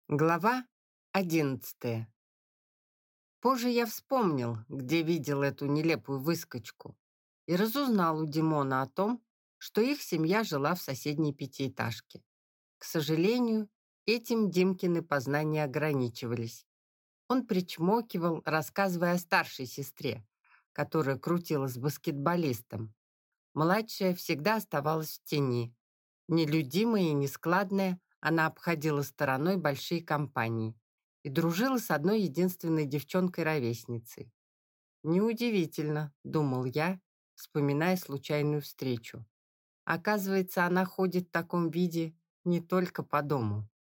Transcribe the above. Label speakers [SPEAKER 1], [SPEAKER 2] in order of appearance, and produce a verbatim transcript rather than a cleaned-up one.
[SPEAKER 1] Глава одиннадцатая. Позже я вспомнил, где видел эту нелепую выскочку, и разузнал у Димона о том, что их семья жила в соседней пятиэтажке. К сожалению, этим Димкины познания ограничивались. Он причмокивал, рассказывая о старшей сестре, которая крутилась с баскетболистом. Младшая всегда оставалась в тени. Нелюдимая и нескладная, она обходила стороной большие компании и дружила с одной единственной девчонкой-ровесницей. «Неудивительно», — думал я, вспоминая случайную встречу. Оказывается, она ходит в таком виде не только по дому.